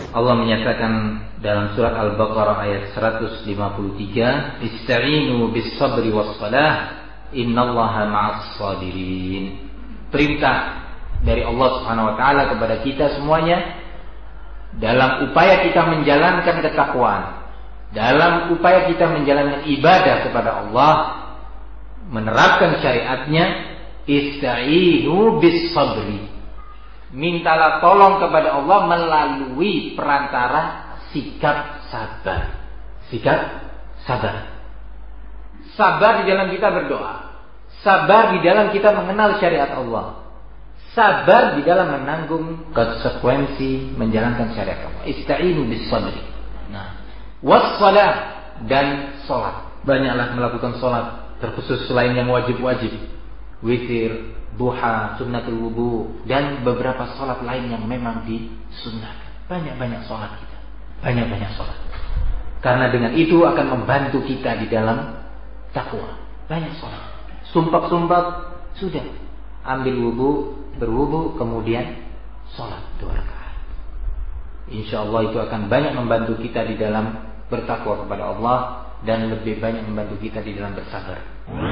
Allah menyatakan dalam surat Al-Baqarah ayat 153, "Ista'inu bis-sabri was-salah, innallaha ma'as sabirin." Perintah dari Allah Subhanahu wa taala kepada kita semuanya dalam upaya kita menjalankan ketakwaan, dalam upaya kita menjalankan ibadah kepada Allah, menerapkan syariatnya, ista'inu bis-sabri. Mintalah tolong kepada Allah melalui perantara sikap sabar. Sikap sabar. Sabar di dalam kita berdoa. Sabar di dalam kita mengenal syariat Allah. Sabar di dalam menanggung konsekuensi menjalankan syariat Allah. Ista'inu bis-sabri. Nah, was-salah dan salat. Banyaklah melakukan salat, terkhusus selain yang wajib-wajib. Witir, duha, sunnatul wudu, dan beberapa salat lain yang memang disunnahkan. Banyak-banyak salat kita. Banyak-banyak salat. Karena dengan itu akan membantu kita di dalam takwa. Banyak salat. Sumpah-sumpah sudah. Ambil wudu, berwudu, kemudian salat 2 rakaat. Insyaallah itu akan banyak membantu kita di dalam bertakwa kepada Allah dan lebih banyak membantu kita di dalam bersabar.